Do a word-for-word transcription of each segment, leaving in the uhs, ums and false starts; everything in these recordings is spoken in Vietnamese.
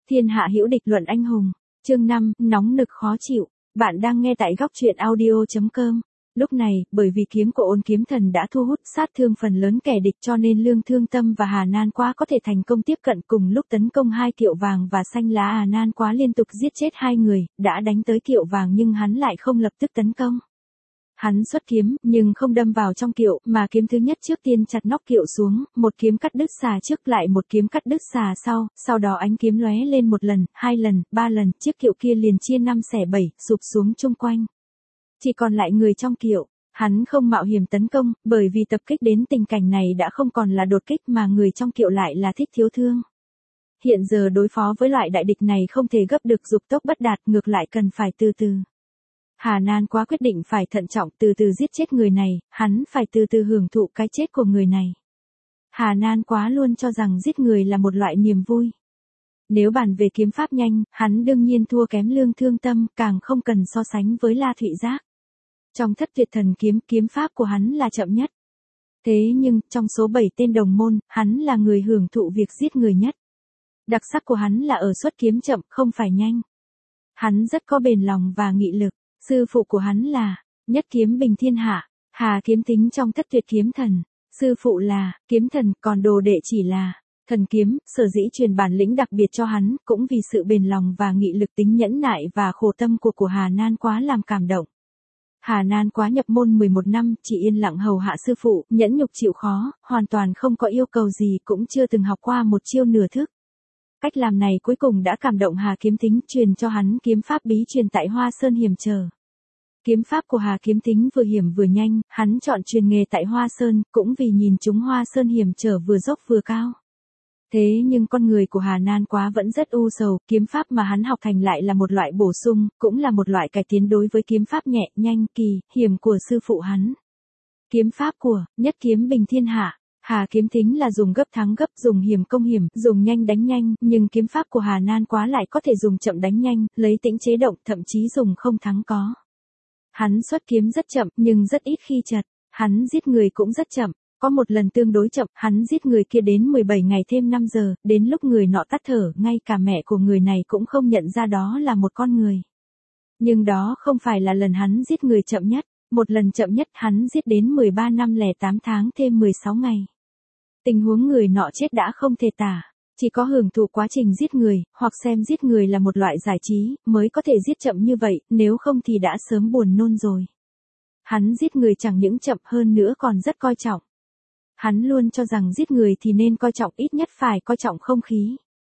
Thiên hạ hữu địch luận anh hùng. Chương năm, nóng nực khó chịu. Bạn đang nghe tại góc truyện audio chấm com. Lúc này, bởi vì kiếm của Ôn Kiếm Thần đã thu hút sát thương phần lớn kẻ địch cho nên Lương Thương Tâm và Hà Nan Quá có thể thành công tiếp cận cùng lúc tấn công hai Kiệu Vàng và Xanh Lá. Hà Nan Quá liên tục giết chết hai người, đã đánh tới Kiệu Vàng nhưng hắn lại không lập tức tấn công. Hắn xuất kiếm, nhưng không đâm vào trong kiệu, mà kiếm thứ nhất trước tiên chặt nóc kiệu xuống, một kiếm cắt đứt xà trước lại một kiếm cắt đứt xà sau, sau đó ánh kiếm lóe lên một lần, hai lần, ba lần, chiếc kiệu kia liền chia năm xẻ bảy, sụp xuống chung quanh. Chỉ còn lại người trong kiệu, hắn không mạo hiểm tấn công, bởi vì tập kích đến tình cảnh này đã không còn là đột kích mà người trong kiệu lại là Thích Thiếu Thương. Hiện giờ đối phó với loại đại địch này không thể gấp được dục tốc bất đạt, ngược lại cần phải từ từ. Hà Nan Quá quyết định phải thận trọng từ từ giết chết người này, hắn phải từ từ hưởng thụ cái chết của người này. Hà Nan Quá luôn cho rằng giết người là một loại niềm vui. Nếu bàn về kiếm pháp nhanh, hắn đương nhiên thua kém Lương Thương Tâm, càng không cần so sánh với La Thụy Giác. Trong Thất Tuyệt Thần Kiếm, kiếm pháp của hắn là chậm nhất. Thế nhưng, trong số bảy tên đồng môn, hắn là người hưởng thụ việc giết người nhất. Đặc sắc của hắn là ở xuất kiếm chậm, không phải nhanh. Hắn rất có bền lòng và nghị lực. Sư phụ của hắn là Nhất Kiếm Bình Thiên Hạ, Hà Kiếm Tính trong Thất Tuyệt Kiếm Thần. Sư phụ là Kiếm Thần, còn đồ đệ chỉ là Thần Kiếm. Sở dĩ truyền bản lĩnh đặc biệt cho hắn, cũng vì sự bền lòng và nghị lực, tính nhẫn nại và khổ tâm của của Hà Nan Quá làm cảm động. Hà Nan Quá nhập môn mười một năm, chỉ yên lặng hầu hạ sư phụ, nhẫn nhục chịu khó, hoàn toàn không có yêu cầu gì, cũng chưa từng học qua một chiêu nửa thức. Cách làm này cuối cùng đã cảm động Hà Kiếm Tính, truyền cho hắn kiếm pháp bí truyền tại Hoa Sơn Hiểm Trở. Kiếm pháp của Hà Kiếm Tính vừa hiểm vừa nhanh, hắn chọn truyền nghề tại Hoa Sơn, cũng vì nhìn chúng Hoa Sơn Hiểm Trở vừa dốc vừa cao. Thế nhưng con người của Hà Nan Quá vẫn rất u sầu, kiếm pháp mà hắn học thành lại là một loại bổ sung, cũng là một loại cải tiến đối với kiếm pháp nhẹ, nhanh, kỳ, hiểm của sư phụ hắn. Kiếm pháp của Nhất Kiếm Bình Thiên Hạ. Hà Kiếm Tính là dùng gấp thắng gấp, dùng hiểm công hiểm, dùng nhanh đánh nhanh, nhưng kiếm pháp của Hà Nan Quá lại có thể dùng chậm đánh nhanh, lấy tĩnh chế động, thậm chí dùng không thắng có. Hắn xuất kiếm rất chậm, nhưng rất ít khi chật. Hắn giết người cũng rất chậm. Có một lần tương đối chậm, hắn giết người kia đến mười bảy ngày thêm năm giờ, đến lúc người nọ tắt thở, ngay cả mẹ của người này cũng không nhận ra đó là một con người. Nhưng đó không phải là lần hắn giết người chậm nhất. Một lần chậm nhất hắn giết đến mười ba năm lẻ tám tháng thêm mười sáu ngày. Tình huống người nọ chết đã không thể tả, chỉ có hưởng thụ quá trình giết người, hoặc xem giết người là một loại giải trí, mới có thể giết chậm như vậy, nếu không thì đã sớm buồn nôn rồi. Hắn giết người chẳng những chậm hơn nữa còn rất coi trọng. Hắn luôn cho rằng giết người thì nên coi trọng, ít nhất phải coi trọng không khí.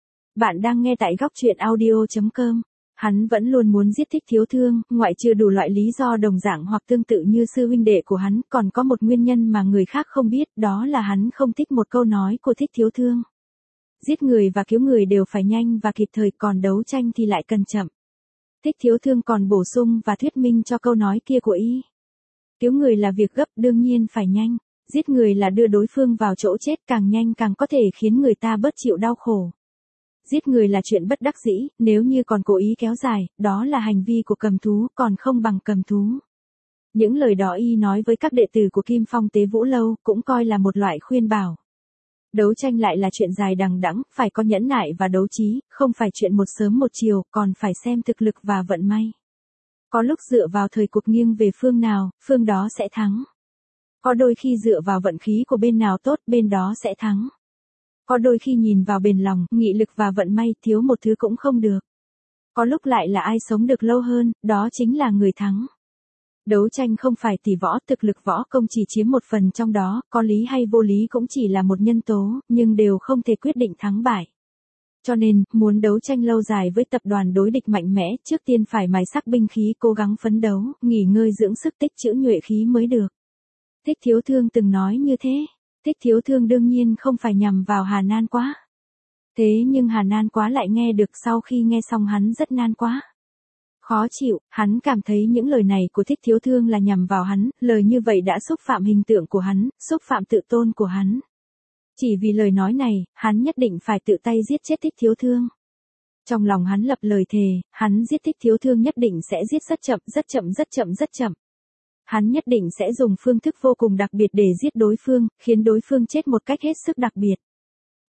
Bạn đang nghe tại góc truyện audio chấm com. Hắn vẫn luôn muốn giết Thích Thiếu Thương, ngoại trừ đủ loại lý do đồng dạng hoặc tương tự như sư huynh đệ của hắn, còn có một nguyên nhân mà người khác không biết, đó là hắn không thích một câu nói của Thích Thiếu Thương. Giết người và cứu người đều phải nhanh và kịp thời, còn đấu tranh thì lại cần chậm. Thích Thiếu Thương còn bổ sung và thuyết minh cho câu nói kia của y. Cứu người là việc gấp, đương nhiên phải nhanh. Giết người là đưa đối phương vào chỗ chết, càng nhanh càng có thể khiến người ta bớt chịu đau khổ. Giết người là chuyện bất đắc dĩ, nếu như còn cố ý kéo dài, đó là hành vi của cầm thú, còn không bằng cầm thú. Những lời đó y nói với các đệ tử của Kim Phong Tế Vũ Lâu, cũng coi là một loại khuyên bảo. Đấu tranh lại là chuyện dài đằng đẵng, phải có nhẫn nại và đấu trí, không phải chuyện một sớm một chiều, còn phải xem thực lực và vận may. Có lúc dựa vào thời cuộc nghiêng về phương nào, phương đó sẽ thắng. Có đôi khi dựa vào vận khí của bên nào tốt, bên đó sẽ thắng. Có đôi khi nhìn vào bền lòng, nghị lực và vận may, thiếu một thứ cũng không được. Có lúc lại là ai sống được lâu hơn, đó chính là người thắng. Đấu tranh không phải tỷ võ, thực lực võ công chỉ chiếm một phần trong đó, có lý hay vô lý cũng chỉ là một nhân tố, nhưng đều không thể quyết định thắng bại. Cho nên, muốn đấu tranh lâu dài với tập đoàn đối địch mạnh mẽ, trước tiên phải mài sắc binh khí, cố gắng phấn đấu, nghỉ ngơi dưỡng sức, tích trữ nhuệ khí mới được. Thích Thiếu Thương từng nói như thế. Thích Thiếu Thương đương nhiên không phải nhằm vào Hà Nan Quá. Thế nhưng Hà Nan Quá lại nghe được, sau khi nghe xong hắn rất nan quá. Khó chịu, hắn cảm thấy những lời này của Thích Thiếu Thương là nhằm vào hắn, lời như vậy đã xúc phạm hình tượng của hắn, xúc phạm tự tôn của hắn. Chỉ vì lời nói này, hắn nhất định phải tự tay giết chết Thích Thiếu Thương. Trong lòng hắn lập lời thề, hắn giết Thích Thiếu Thương nhất định sẽ giết rất chậm, rất chậm, rất chậm, rất chậm. Hắn nhất định sẽ dùng phương thức vô cùng đặc biệt để giết đối phương, khiến đối phương chết một cách hết sức đặc biệt.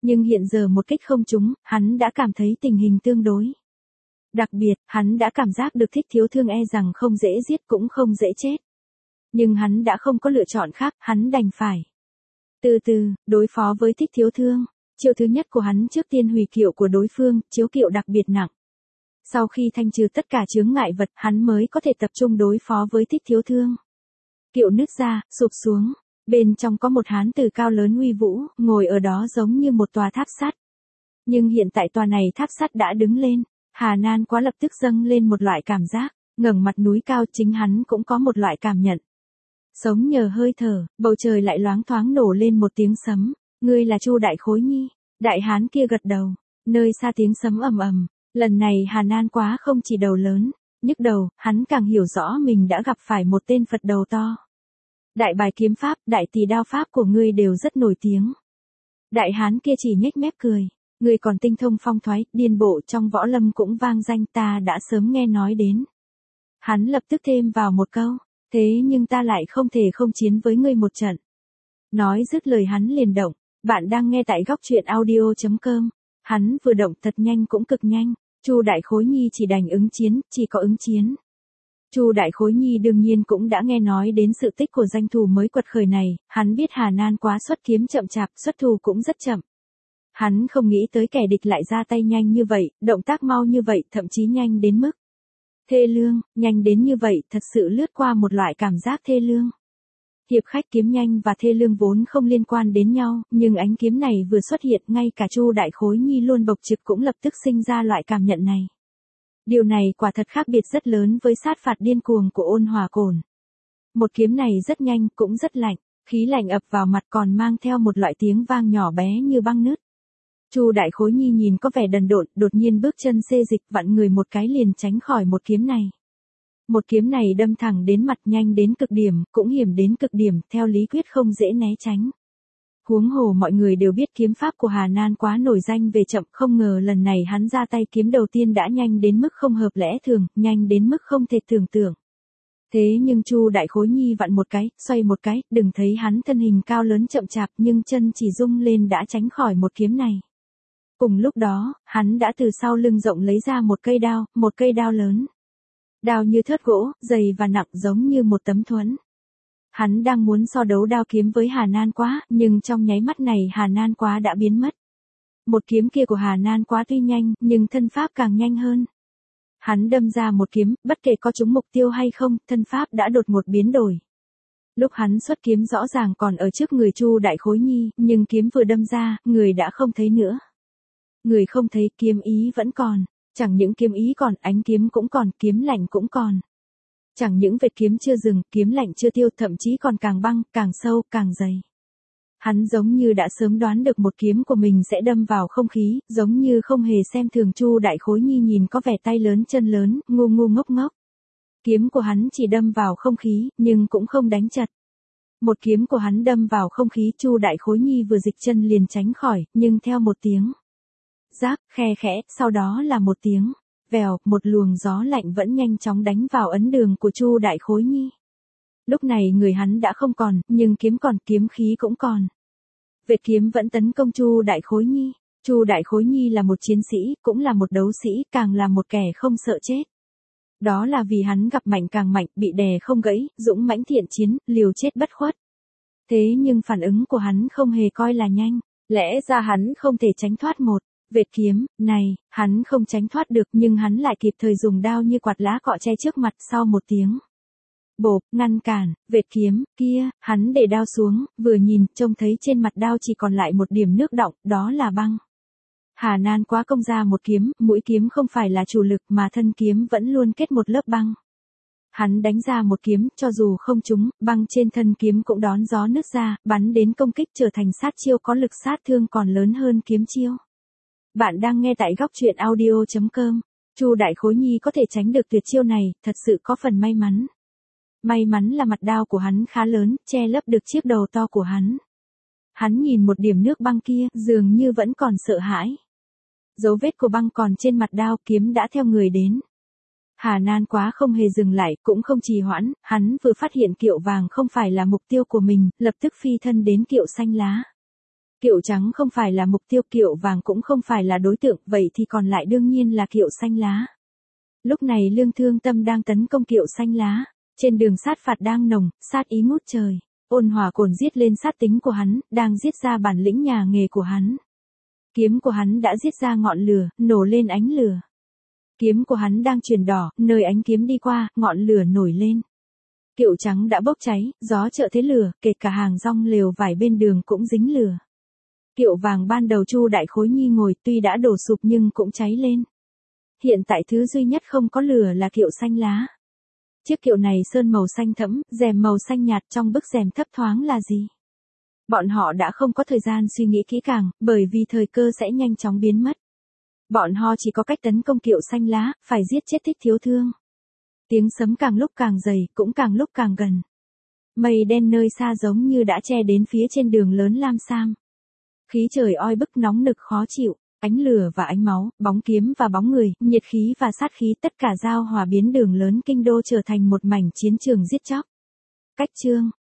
Nhưng hiện giờ một kích không trúng, hắn đã cảm thấy tình hình tương đối. Đặc biệt, hắn đã cảm giác được Thích Thiếu Thương e rằng không dễ giết cũng không dễ chết. Nhưng hắn đã không có lựa chọn khác, hắn đành phải. Từ từ, đối phó với Thích Thiếu Thương. Chiêu thứ nhất của hắn trước tiên hủy kiệu của đối phương, chiếu kiệu đặc biệt nặng. Sau khi thanh trừ tất cả chướng ngại vật, hắn mới có thể tập trung đối phó với Thích Thiếu Thương. Kiệu nứt ra, sụp xuống. Bên trong có một hán tử cao lớn uy vũ, ngồi ở đó giống như một tòa tháp sắt. Nhưng hiện tại tòa này tháp sắt đã đứng lên. Hà Nan Quá lập tức dâng lên một loại cảm giác, ngẩng mặt núi cao, chính hắn cũng có một loại cảm nhận. Sống nhờ hơi thở, bầu trời lại loáng thoáng nổ lên một tiếng sấm. Ngươi là Chu Đại Khối Nhi. Đại hán kia gật đầu. Nơi xa tiếng sấm ầm ầm. Lần này Hà Nan Quá không chỉ đầu lớn, nhức đầu, hắn càng hiểu rõ mình đã gặp phải một tên Phật đầu to. Đại bài kiếm pháp, đại tỷ đao pháp của ngươi đều rất nổi tiếng. Đại hán kia chỉ nhếch mép cười. Ngươi còn tinh thông phong thoái, điên bộ trong võ lâm cũng vang danh, ta đã sớm nghe nói đến. Hắn lập tức thêm vào một câu. Thế nhưng ta lại không thể không chiến với ngươi một trận. Nói dứt lời hắn liền động. Bạn đang nghe tại góc truyện audio chấm com. Hắn vừa động thật nhanh cũng cực nhanh. Chu Đại Khối Nhi chỉ đành ứng chiến, chỉ có ứng chiến. Chu Đại Khối Nhi đương nhiên cũng đã nghe nói đến sự tích của danh thủ mới quật khởi này, hắn biết Hà Nan Quá xuất kiếm chậm chạp, xuất thủ cũng rất chậm. Hắn không nghĩ tới kẻ địch lại ra tay nhanh như vậy, động tác mau như vậy, thậm chí nhanh đến mức thê lương, nhanh đến như vậy, thật sự lướt qua một loại cảm giác thê lương. Hiệp khách kiếm nhanh và thê lương vốn không liên quan đến nhau, nhưng ánh kiếm này vừa xuất hiện, ngay cả Chu Đại Khối Nhi luôn bộc trực cũng lập tức sinh ra loại cảm nhận này. Điều này quả thật khác biệt rất lớn với sát phạt điên cuồng của Ôn Hòa Cổn. Một kiếm này rất nhanh, cũng rất lạnh, khí lạnh ập vào mặt còn mang theo một loại tiếng vang nhỏ bé như băng nứt. Chu Đại Khối Nhi nhìn có vẻ đần độn, đột nhiên bước chân xê dịch, vặn người một cái liền tránh khỏi một kiếm này. Một kiếm này đâm thẳng đến mặt, nhanh đến cực điểm, cũng hiểm đến cực điểm, theo lý quyết không dễ né tránh. Huống hồ mọi người đều biết kiếm pháp của Hà Nan Quá nổi danh về chậm, không ngờ lần này hắn ra tay kiếm đầu tiên đã nhanh đến mức không hợp lẽ thường, nhanh đến mức không thể tưởng tượng. Thế nhưng Chu Đại Khối Nhi vặn một cái, xoay một cái, đừng thấy hắn thân hình cao lớn chậm chạp nhưng chân chỉ rung lên đã tránh khỏi một kiếm này. Cùng lúc đó, hắn đã từ sau lưng rộng lấy ra một cây đao, một cây đao lớn. Đao như thớt gỗ, dày và nặng giống như một tấm thuẫn. Hắn đang muốn so đấu đao kiếm với Hà Nan Quá, nhưng trong nháy mắt này Hà Nan Quá đã biến mất. Một kiếm kia của Hà Nan Quá tuy nhanh, nhưng thân pháp càng nhanh hơn. Hắn đâm ra một kiếm, bất kể có trúng mục tiêu hay không, thân pháp đã đột ngột biến đổi. Lúc hắn xuất kiếm rõ ràng còn ở trước người Chu Đại Khối Nhi, nhưng kiếm vừa đâm ra, người đã không thấy nữa. Người không thấy, kiếm ý vẫn còn. Chẳng những kiếm ý còn, ánh kiếm cũng còn, kiếm lạnh cũng còn. Chẳng những vệt kiếm chưa dừng, kiếm lạnh chưa tiêu, thậm chí còn càng băng, càng sâu, càng dày. Hắn giống như đã sớm đoán được một kiếm của mình sẽ đâm vào không khí, giống như không hề xem thường Chu Đại Khối Nhi nhìn có vẻ tay lớn chân lớn, ngu ngu ngốc ngốc. Kiếm của hắn chỉ đâm vào không khí, nhưng cũng không đánh chật. Một kiếm của hắn đâm vào không khí, Chu Đại Khối Nhi vừa dịch chân liền tránh khỏi, nhưng theo một tiếng rác, khe khẽ, sau đó là một tiếng vèo, một luồng gió lạnh vẫn nhanh chóng đánh vào ấn đường của Chu Đại Khối Nhi. Lúc này người hắn đã không còn, nhưng kiếm còn, kiếm khí cũng còn. Vệt kiếm vẫn tấn công Chu Đại Khối Nhi. Chu Đại Khối Nhi là một chiến sĩ, cũng là một đấu sĩ, càng là một kẻ không sợ chết. Đó là vì hắn gặp mạnh càng mạnh, bị đè không gãy, dũng mãnh thiện chiến, liều chết bất khuất. Thế nhưng phản ứng của hắn không hề coi là nhanh, lẽ ra hắn không thể tránh thoát một vệt kiếm này, hắn không tránh thoát được, nhưng hắn lại kịp thời dùng đao như quạt lá cọ che trước mặt. Sau một tiếng bộp, ngăn cản vệt kiếm kia, hắn để đao xuống, vừa nhìn, trông thấy trên mặt đao chỉ còn lại một điểm nước đọng, đó là băng. Hà Nan Quá công ra một kiếm, mũi kiếm không phải là chủ lực mà thân kiếm vẫn luôn kết một lớp băng. Hắn đánh ra một kiếm, cho dù không trúng, băng trên thân kiếm cũng đón gió nứt ra, bắn đến công kích trở thành sát chiêu có lực sát thương còn lớn hơn kiếm chiêu. Bạn đang nghe tại góc truyện audio chấm com. Chu Đại Khối Nhi có thể tránh được tuyệt chiêu này, thật sự có phần may mắn. May mắn là mặt đao của hắn khá lớn, che lấp được chiếc đầu to của hắn. Hắn nhìn một điểm nước băng kia, dường như vẫn còn sợ hãi. Dấu vết của băng còn trên mặt đao, kiếm đã theo người đến. Hà Nan Quá không hề dừng lại, cũng không trì hoãn, hắn vừa phát hiện kiệu vàng không phải là mục tiêu của mình, lập tức phi thân đến kiệu xanh lá. Kiệu trắng không phải là mục tiêu, kiệu vàng cũng không phải là đối tượng, vậy thì còn lại đương nhiên là kiệu xanh lá. Lúc này Lương Thương Tâm đang tấn công kiệu xanh lá, trên đường sát phạt đang nồng, sát ý ngút trời, ôn hòa cồn giết lên sát tính của hắn, đang giết ra bản lĩnh nhà nghề của hắn. Kiếm của hắn đã giết ra ngọn lửa, nổ lên ánh lửa. Kiếm của hắn đang chuyển đỏ, nơi ánh kiếm đi qua, ngọn lửa nổi lên. Kiệu trắng đã bốc cháy, gió trợ thế lửa, kể cả hàng rong lều vải bên đường cũng dính lửa. Kiệu vàng ban đầu Chu Đại Khối Nhi ngồi tuy đã đổ sụp nhưng cũng cháy lên. Hiện tại thứ duy nhất không có lửa là kiệu xanh lá. Chiếc kiệu này sơn màu xanh thẫm, rèm màu xanh nhạt, trong bức rèm thấp thoáng là gì? Bọn họ đã không có thời gian suy nghĩ kỹ càng, bởi vì thời cơ sẽ nhanh chóng biến mất. Bọn họ chỉ có cách tấn công kiệu xanh lá, phải giết chết Thích Thiếu Thương. Tiếng sấm càng lúc càng dày, cũng càng lúc càng gần. Mây đen nơi xa giống như đã che đến phía trên đường lớn Lam Sam. Khí trời oi bức nóng nực khó chịu, ánh lửa và ánh máu, bóng kiếm và bóng người, nhiệt khí và sát khí tất cả giao hòa biến đường lớn kinh đô trở thành một mảnh chiến trường giết chóc. Cách chương